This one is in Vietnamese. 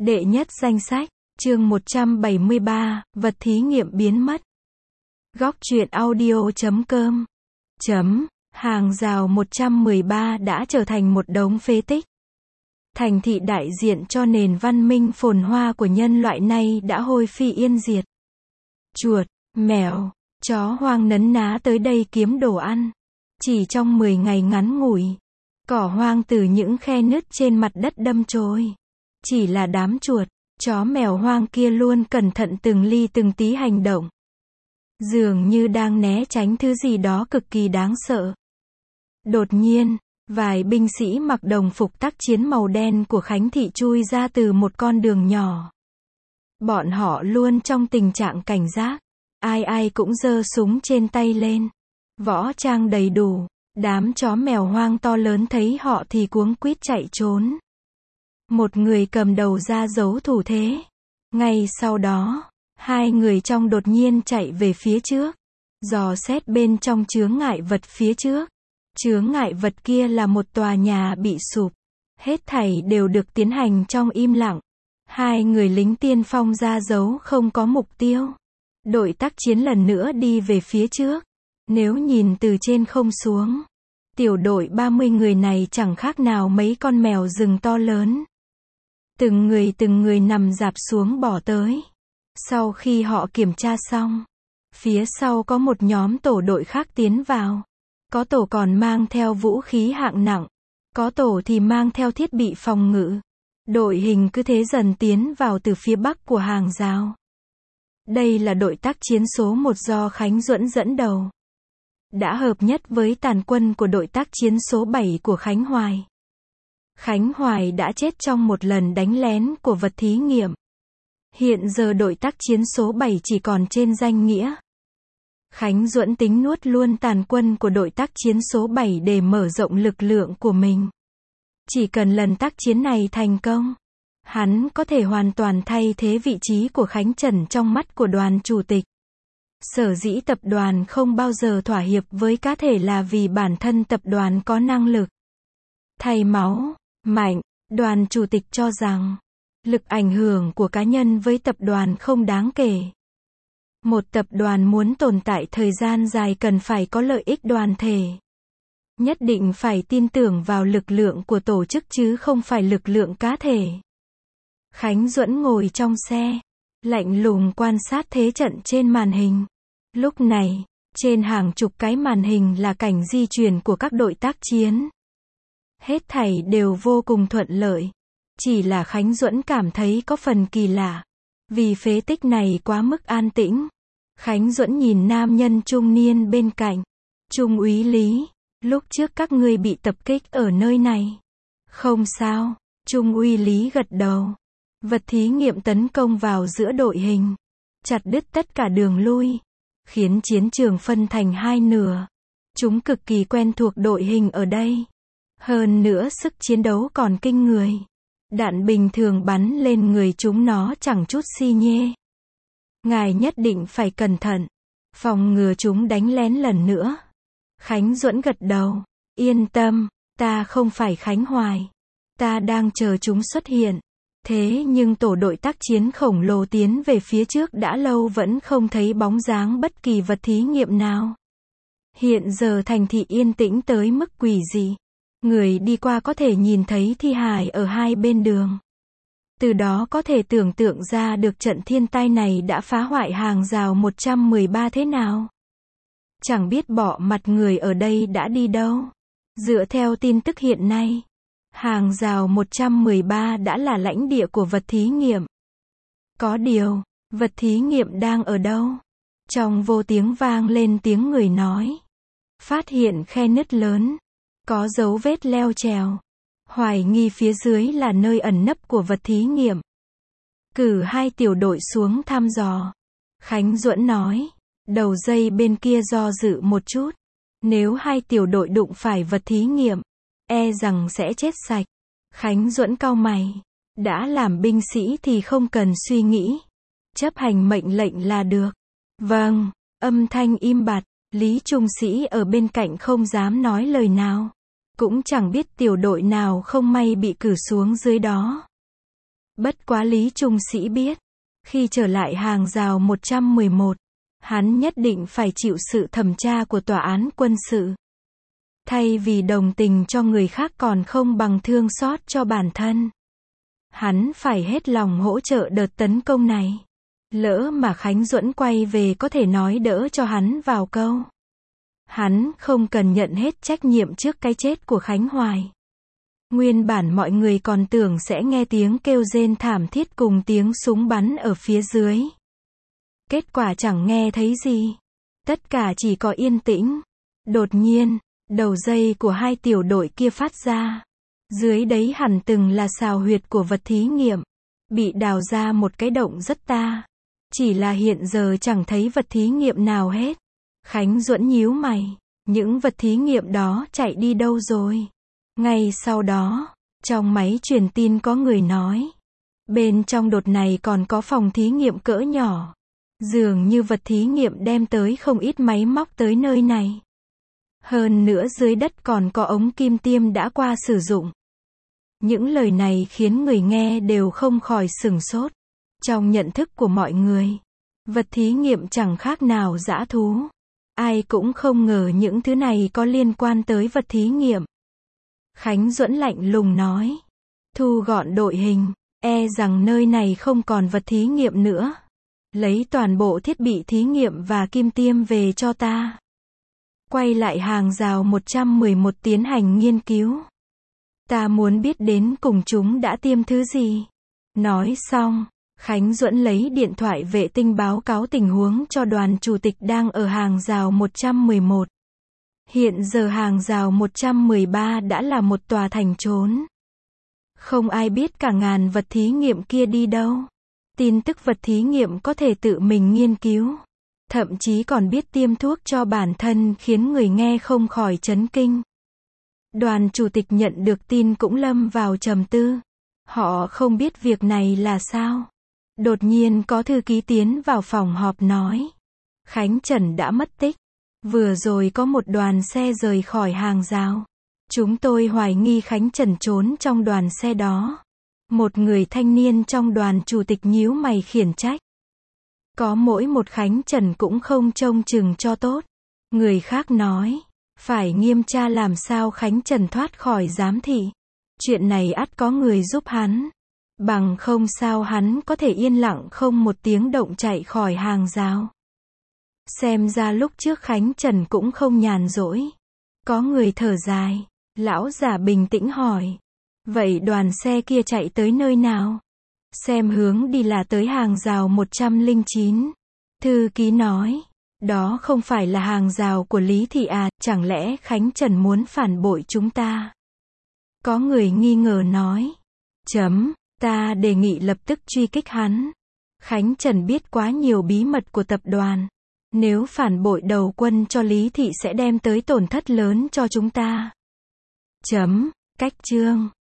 Đệ nhất danh sách, chương 173, vật thí nghiệm biến mất. Góc truyện audio.com Hàng rào 113 đã trở thành một đống phế tích. Thành thị đại diện cho nền văn minh phồn hoa của nhân loại nay đã hôi phi yên diệt. Chuột, mèo, chó hoang nấn ná tới đây kiếm đồ ăn. Chỉ trong 10 ngày ngắn ngủi, cỏ hoang từ những khe nứt trên mặt đất đâm trôi. Chỉ là đám chuột, chó mèo hoang kia luôn cẩn thận từng ly từng tí hành động. Dường như đang né tránh thứ gì đó cực kỳ đáng sợ. Đột nhiên, vài binh sĩ mặc đồng phục tác chiến màu đen của Khánh Thị chui ra từ một con đường nhỏ. Bọn họ luôn trong tình trạng cảnh giác. Ai ai cũng giơ súng trên tay lên. Võ trang đầy đủ. Đám chó mèo hoang to lớn thấy họ thì cuống quýt chạy trốn. Một người cầm đầu ra dấu thủ thế. Ngay sau đó, hai người trong đột nhiên chạy về phía trước. Dò xét bên trong chướng ngại vật phía trước. Chướng ngại vật kia là một tòa nhà bị sụp. Hết thảy đều được tiến hành trong im lặng. Hai người lính tiên phong ra dấu không có mục tiêu. Đội tác chiến lần nữa đi về phía trước. Nếu nhìn từ trên không xuống, tiểu đội 30 người này chẳng khác nào mấy con mèo rừng to lớn. Từng người nằm rạp xuống bỏ tới. Sau khi họ kiểm tra xong, phía sau có một nhóm tổ đội khác tiến vào. Có tổ còn mang theo vũ khí hạng nặng, có tổ thì mang theo thiết bị phòng ngự. Đội hình cứ thế dần tiến vào từ phía bắc của hàng rào. Đây là đội tác chiến số 1 do Khánh Duẫn dẫn đầu. Đã hợp nhất với tàn quân của đội tác chiến số 7 của Khánh Hoài. Khánh Hoài đã chết trong một lần đánh lén của vật thí nghiệm. Hiện giờ đội tác chiến số 7 chỉ còn trên danh nghĩa. Khánh Duẫn tính nuốt luôn tàn quân của đội tác chiến số 7 để mở rộng lực lượng của mình. Chỉ cần lần tác chiến này thành công, hắn có thể hoàn toàn thay thế vị trí của Khánh Trần trong mắt của đoàn chủ tịch. Sở dĩ tập đoàn không bao giờ thỏa hiệp với cá thể là vì bản thân tập đoàn có năng lực thay máu, mạnh. Đoàn chủ tịch cho rằng, lực ảnh hưởng của cá nhân với tập đoàn không đáng kể. Một tập đoàn muốn tồn tại thời gian dài cần phải có lợi ích đoàn thể. Nhất định phải tin tưởng vào lực lượng của tổ chức chứ không phải lực lượng cá thể. Khánh Duẫn ngồi trong xe, lạnh lùng quan sát thế trận trên màn hình. Lúc này, trên hàng chục cái màn hình là cảnh di chuyển của các đội tác chiến. Hết thảy đều vô cùng thuận lợi. Chỉ là Khánh Duẫn cảm thấy có phần kỳ lạ. Vì phế tích này quá mức an tĩnh. Khánh Duẫn nhìn nam nhân trung niên bên cạnh. Trung úy Lý, lúc trước các ngươi bị tập kích ở nơi này. Không sao, Trung úy Lý gật đầu. Vật thí nghiệm tấn công vào giữa đội hình. Chặt đứt tất cả đường lui. Khiến chiến trường phân thành hai nửa. Chúng cực kỳ quen thuộc đội hình ở đây. Hơn nữa sức chiến đấu còn kinh người. Đạn bình thường bắn lên người chúng nó chẳng chút xi nhê. Ngài nhất định phải cẩn thận. Phòng ngừa chúng đánh lén lần nữa. Khánh Duẫn gật đầu. Yên tâm, ta không phải Khánh Hoài. Ta đang chờ chúng xuất hiện. Thế nhưng tổ đội tác chiến khổng lồ tiến về phía trước đã lâu vẫn không thấy bóng dáng bất kỳ vật thí nghiệm nào. Hiện giờ thành thị yên tĩnh tới mức quỷ dị. Người đi qua có thể nhìn thấy thi hài ở hai bên đường. Từ đó có thể tưởng tượng ra được trận thiên tai này đã phá hoại hàng rào 113 thế nào. Chẳng biết bỏ mặt người ở đây đã đi đâu. Dựa theo tin tức hiện nay, hàng rào 113 đã là lãnh địa của vật thí nghiệm. Có điều, vật thí nghiệm đang ở đâu? Trong vô tiếng vang lên tiếng người nói. Phát hiện khe nứt lớn. Có dấu vết leo trèo. Hoài nghi phía dưới là nơi ẩn nấp của vật thí nghiệm. Cử 2 tiểu đội xuống thăm dò. Khánh Duẫn nói. Đầu dây bên kia do dự một chút. Nếu 2 tiểu đội đụng phải vật thí nghiệm, e rằng sẽ chết sạch. Khánh Duẫn cau mày. Đã làm binh sĩ thì không cần suy nghĩ. Chấp hành mệnh lệnh là được. Vâng, âm thanh im bặt. Lý Trung Sĩ ở bên cạnh không dám nói lời nào. Cũng chẳng biết tiểu đội nào không may bị cử xuống dưới đó. Bất quá Lý Trung Sĩ biết, khi trở lại hàng rào 111, hắn nhất định phải chịu sự thẩm tra của tòa án quân sự. Thay vì đồng tình cho người khác còn không bằng thương xót cho bản thân. Hắn phải hết lòng hỗ trợ đợt tấn công này. Lỡ mà Khánh Duẫn quay về có thể nói đỡ cho hắn vào câu. Hắn không cần nhận hết trách nhiệm trước cái chết của Khánh Hoài. Nguyên bản mọi người còn tưởng sẽ nghe tiếng kêu rên thảm thiết cùng tiếng súng bắn ở phía dưới. Kết quả chẳng nghe thấy gì. Tất cả chỉ có yên tĩnh. Đột nhiên, đầu dây của hai tiểu đội kia phát ra. Dưới đấy hẳn từng là sào huyệt của vật thí nghiệm. Bị đào ra một cái động rất ta. Chỉ là hiện giờ chẳng thấy vật thí nghiệm nào hết. Khánh Duẫn nhíu mày. Những vật thí nghiệm đó chạy đi đâu rồi? Ngay sau đó, trong máy truyền tin có người nói. Bên trong đột này còn có phòng thí nghiệm cỡ nhỏ. Dường như vật thí nghiệm đem tới không ít máy móc tới nơi này. Hơn nữa dưới đất còn có ống kim tiêm đã qua sử dụng. Những lời này khiến người nghe đều không khỏi sửng sốt. Trong nhận thức của mọi người, vật thí nghiệm chẳng khác nào dã thú. Ai cũng không ngờ những thứ này có liên quan tới vật thí nghiệm. Khánh Duẫn lạnh lùng nói. Thu gọn đội hình, e rằng nơi này không còn vật thí nghiệm nữa. Lấy toàn bộ thiết bị thí nghiệm và kim tiêm về cho ta. Quay lại hàng rào 111 tiến hành nghiên cứu. Ta muốn biết đến cùng chúng đã tiêm thứ gì. Nói xong, Khánh Duẫn lấy điện thoại vệ tinh báo cáo tình huống cho đoàn chủ tịch đang ở hàng rào 111. Hiện giờ hàng rào 113 đã là một tòa thành trốn. Không ai biết cả ngàn vật thí nghiệm kia đi đâu. Tin tức vật thí nghiệm có thể tự mình nghiên cứu. Thậm chí còn biết tiêm thuốc cho bản thân khiến người nghe không khỏi chấn kinh. Đoàn chủ tịch nhận được tin cũng lâm vào trầm tư. Họ không biết việc này là sao. Đột nhiên có thư ký tiến vào phòng họp nói. Khánh Trần đã mất tích. Vừa rồi có một đoàn xe rời khỏi hàng rào. Chúng tôi hoài nghi Khánh Trần trốn trong đoàn xe đó. Một người thanh niên trong đoàn chủ tịch nhíu mày khiển trách. Có mỗi một Khánh Trần cũng không trông chừng cho tốt. Người khác nói. Phải nghiêm tra làm sao Khánh Trần thoát khỏi giám thị. Chuyện này ắt có người giúp hắn. Bằng không sao hắn có thể yên lặng không một tiếng động chạy khỏi hàng rào. Xem ra lúc trước Khánh Trần cũng không nhàn rỗi. Có người thở dài. Lão già bình tĩnh hỏi. Vậy đoàn xe kia chạy tới nơi nào? Xem hướng đi là tới hàng rào 109. Thư ký nói. Đó không phải là hàng rào của Lý Thị à, chẳng lẽ Khánh Trần muốn phản bội chúng ta? Có người nghi ngờ nói. Ta đề nghị lập tức truy kích hắn. Khánh Trần biết quá nhiều bí mật của tập đoàn. Nếu phản bội đầu quân cho Lý Thị sẽ đem tới tổn thất lớn cho chúng ta. Cách chương